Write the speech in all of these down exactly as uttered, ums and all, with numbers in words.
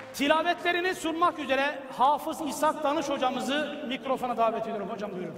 Tilavetlerini sunmak üzere Hafız İshak Danış hocamızı mikrofona davet ediyorum. Hocam buyurun.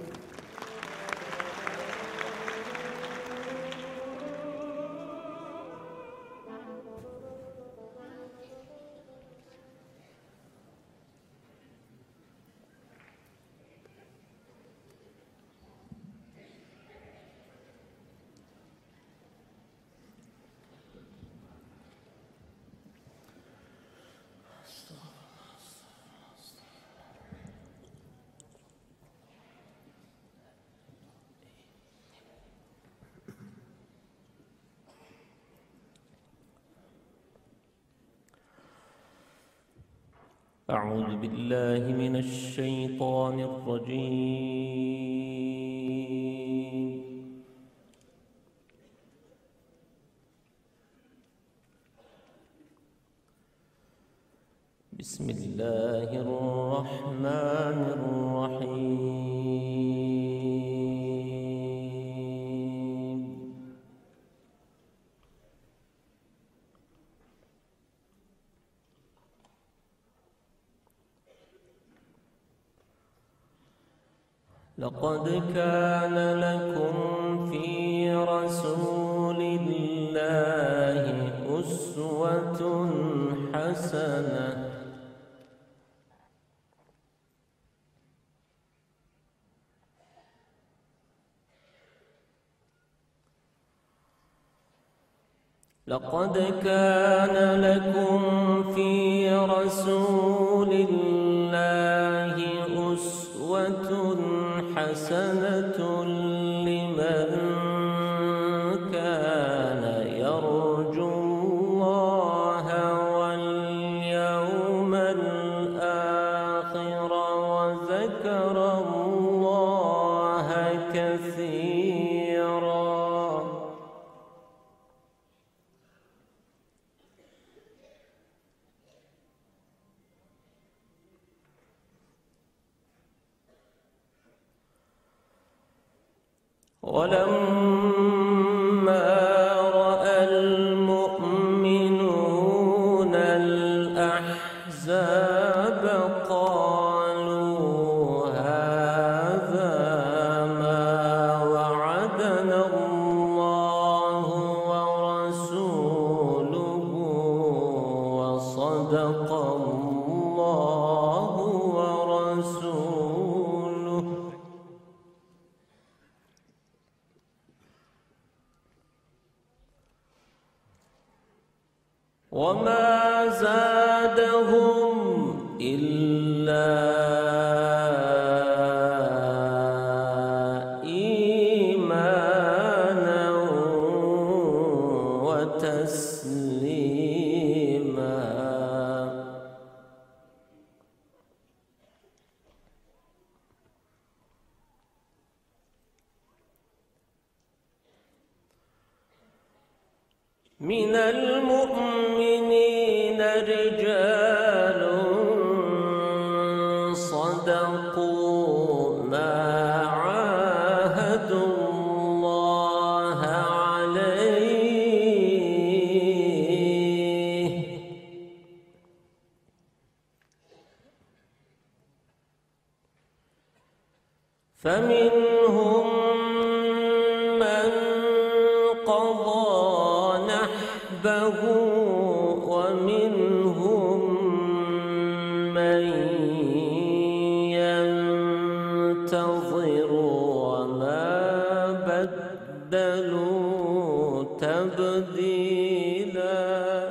أعوذ بالله من الشيطان الرجيم بسم الله الرحمن الرحيم لقد كان لكم في رسول الله أسوة حسنة لقد كان لكم في رسول الله أسوة حسنة لمن كان يرجو الله واليوم الآخر وذكر الله كثيرا ولما رأى المؤمنون الأحزاب قالوا هذا ما وعدنا الله ورسوله وصدق الله ورسوله وما زادهم إلا إيمانا وتسليما من المؤمنين رجال صدقوا ما عاهدوا الله عليه فمنهم من قضى نحبه ومنهم من ينتظر وما بدلوا تبديلا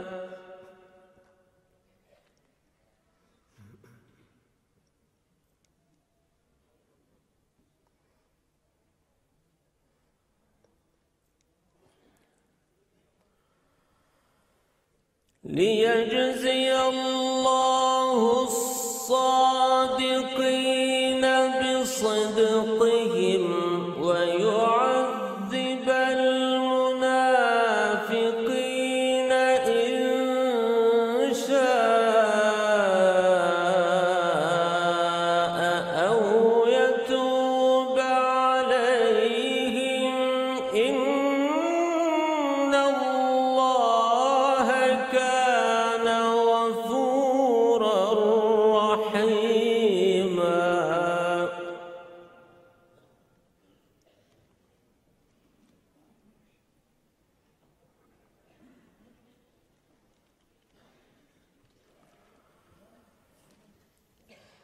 ليجزي الله الصادقين بصدقهم ويعذب المنافقين إن شاء أو يتوب عليهم إن الله كان غفورا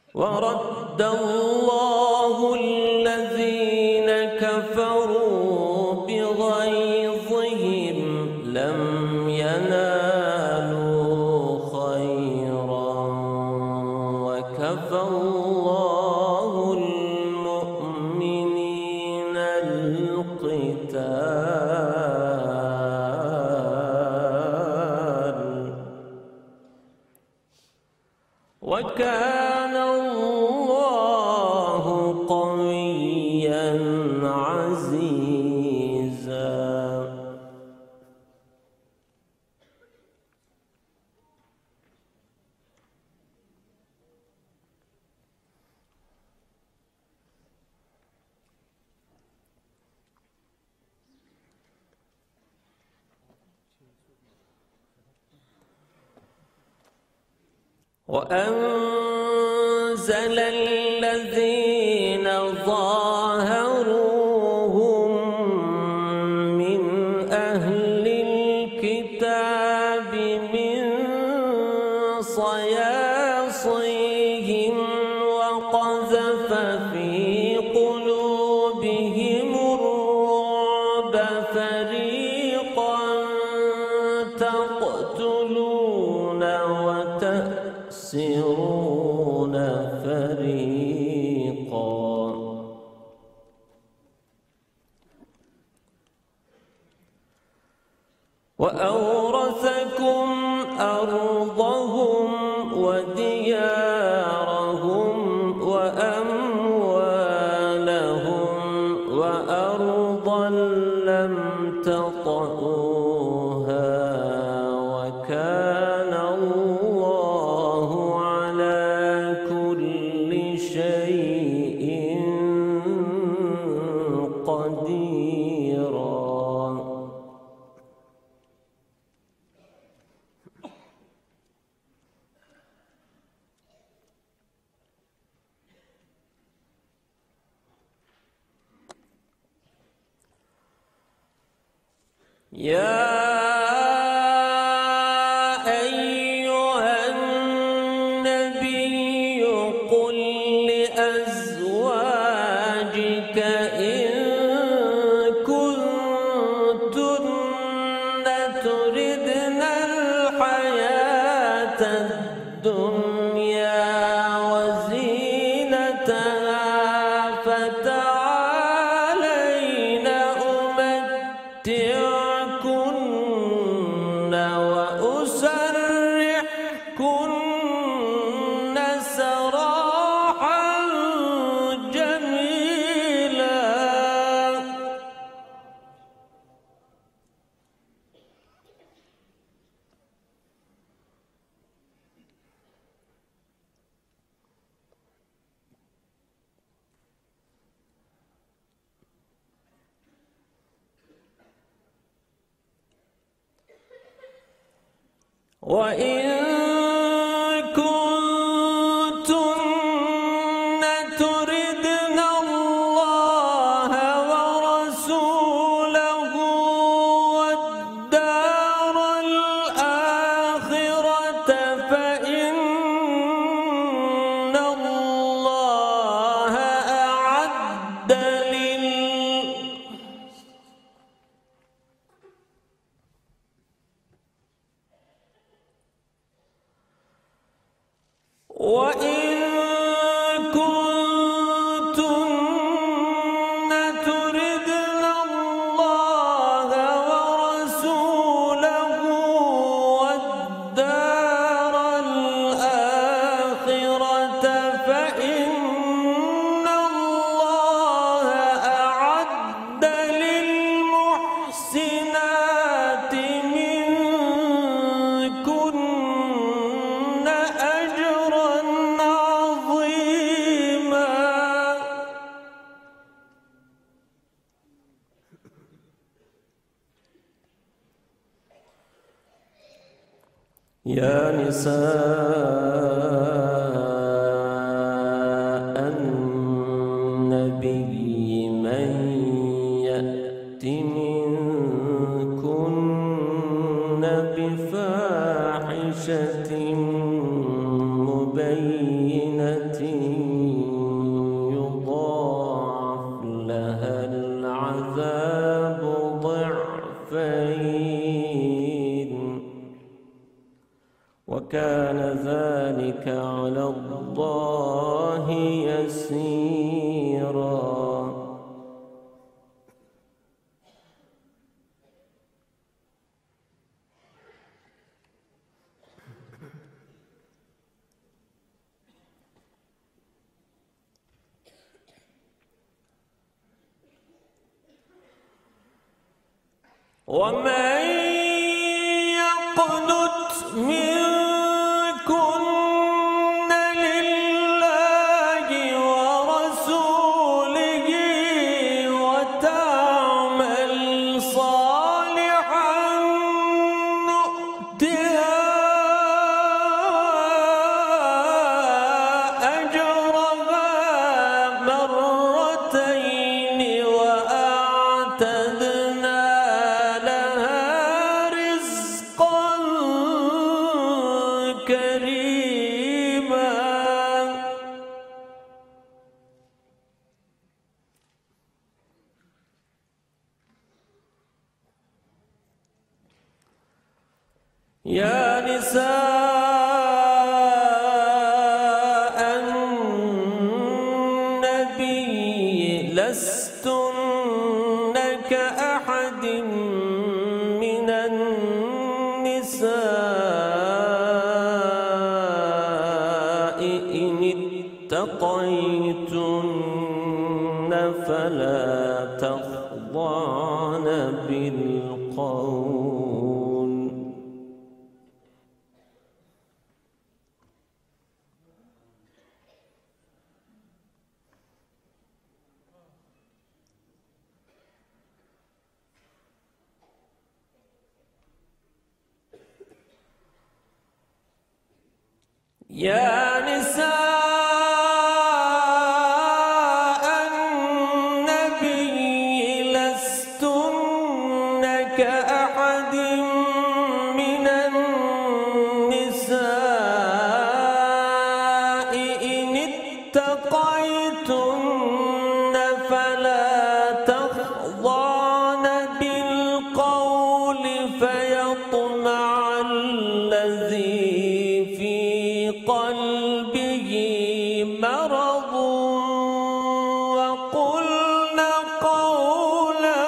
ورد الله الذين كفروا بغيظهم لم ينالوا خيرا وكفى الله المؤمنين القتال وكان الله قويا عزيزا. وأنزل الذين ظاهروهم من أهل الكتاب من صياصيهم وقذف في قلوبهم الرعب فريقا تقتلون وتأسرون فريقا وأورثكم أرضهم وديارهم وأموالهم وأرضا لم تطئوها وكان الله على كل شيء قديرا. يا أيها النبي قل لأزواجك إن كنتن تردن الحياة الدنيا وزينتها فتعالين أمتعكن وأسرحكن سراحا جميلا. وإن كنتن تردن الله ورسوله والدار الآخرة فإن الله أعد لل وإن كنتن تردن الله ورسوله والدار الآخرة فإن الله أعد للمحسنات منكن أجرا عظيما. يا نساء النبي من يأت منكن بفاحشة مبينة وكان ذلك على الله يسيرا. ومن يقنت منكن لله ورسوله وتعمل صالحا نؤتها أجرها مرتين وأعتدنا كريما. يا نساء النبي لستن كأحد من النساء إن اتقيتن فلا تخضعن بالقول يا نساء النبي لستن كأحد من النساء إن اتقيتن فلا تخضعن بالقول فيطمع الذي قلبه مرض وقلن قولا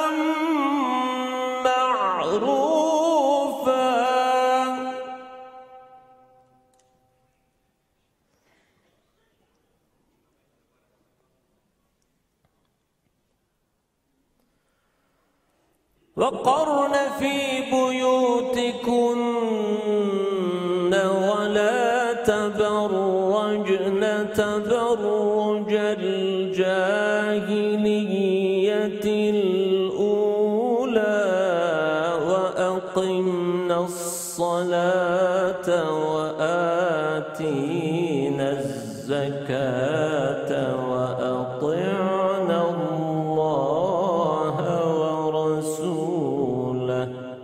معروفا. وقرن في بيوتكن ولا تبرجن تبرج الجاهلية الأولى وأقمنا الصلاة وآتينا الزكاة وأطعنا الله ورسوله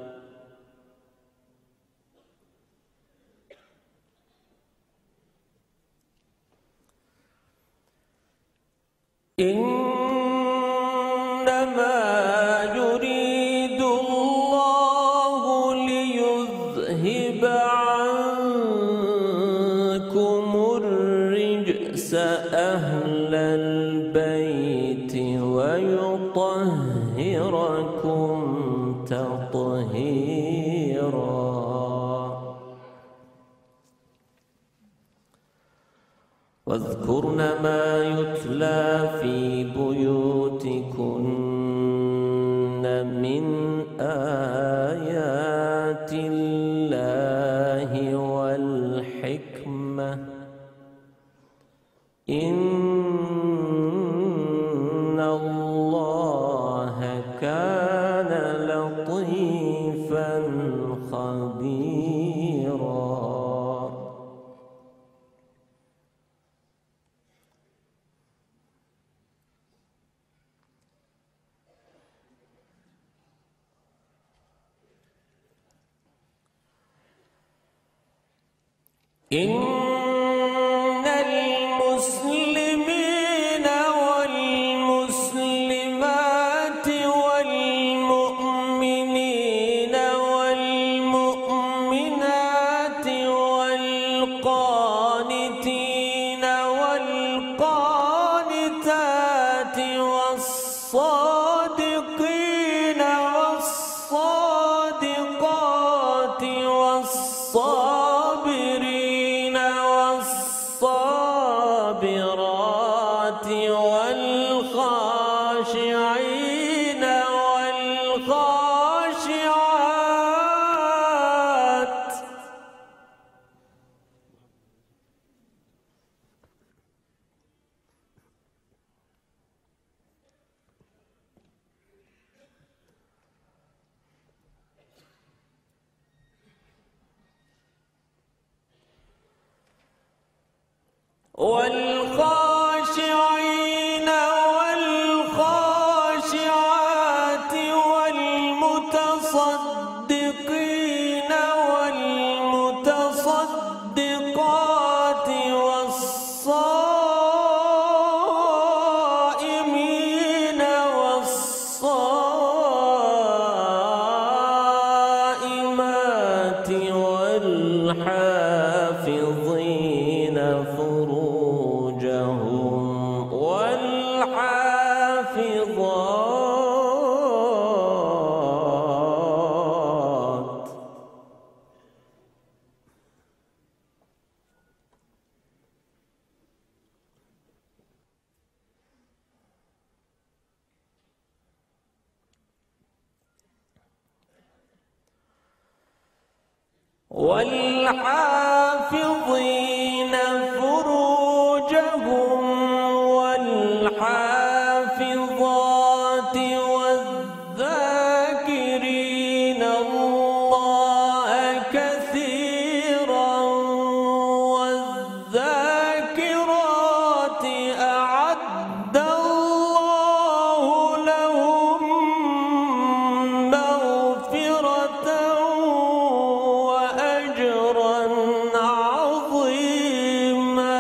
إنما يريد الله ليذهب عنكم الرجس أهل البيت ويطهركم تطهيرا. واذكرن ما يتلى في بيوتكن من آيات الله والحكمة إن الله كان لطيفا خبيرا. إن المسلمين والمسلمات والمؤمنين والمؤمنات والخاشعين والخاشعات والمتصدقين والمتصدقات والصائمين والصائمات والحافظين فروجهم والحافظات والحافظين فروجهم والحافظات والذاكرين الله كثيرا والذاكرات أعد الله لهم مغفرة وأجرا عظيما.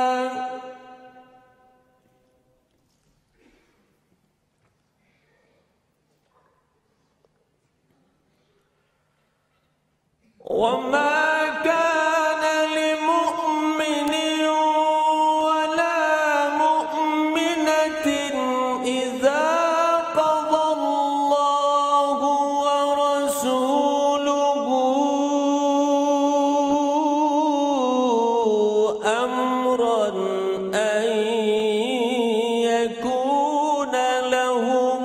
وما كان لمؤمن ولا مؤمنة إذا قضى الله ورسوله أمرا أن يكون لهم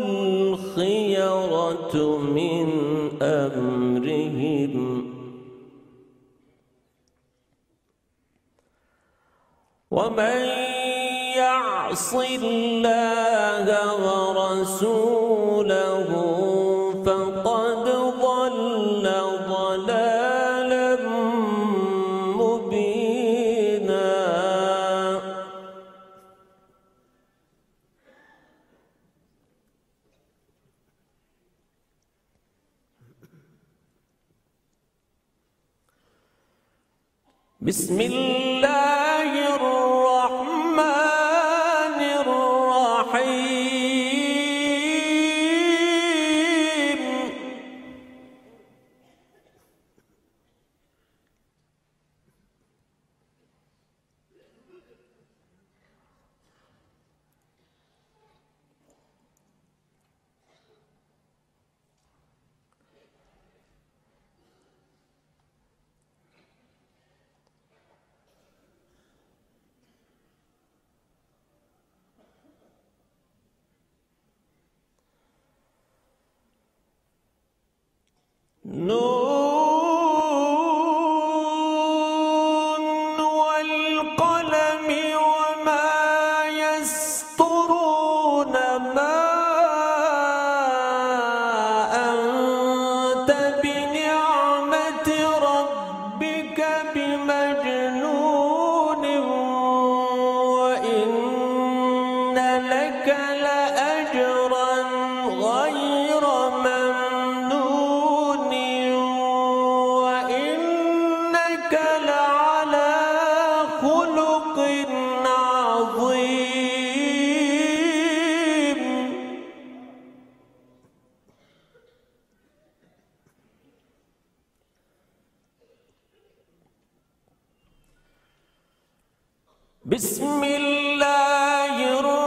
الخيرة من أمرهم ومن يعص الله ورسوله فقد ضل ضلالا مبينا. بسم الله الرحمن الرحيم. نون والقلم وما يسطرون ما أنت بنعمة ربك بمجنون وإن لك لأجرا غير ممنون وإنك لعلى خلق عظيم. بسم الله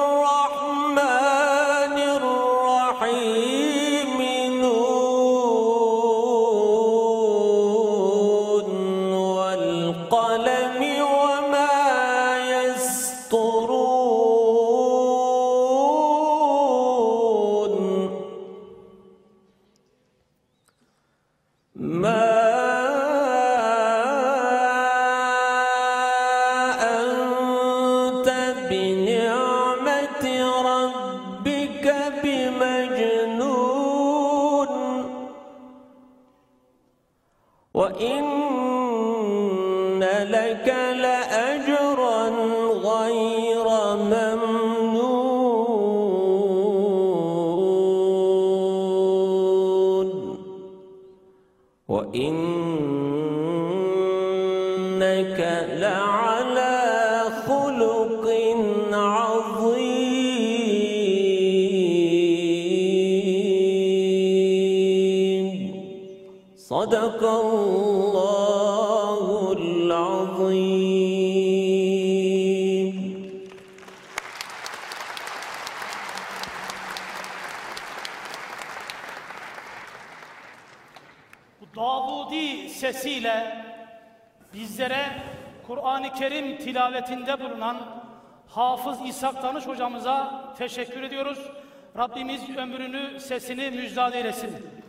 الرحمن الرحيم. نون والقلم وما يسطرون ما بنعمة ربك بمجنون وإن لك لأجرا إنك لعلى خلق عظيم. صدق الله العظيم. Bu Davudi sesiyle bizlere Kur'an-ı Kerim tilavetinde bulunan Hafız İshak Danış hocamıza teşekkür ediyoruz. Rabbimiz ömrünü, sesini müjdat eylesin.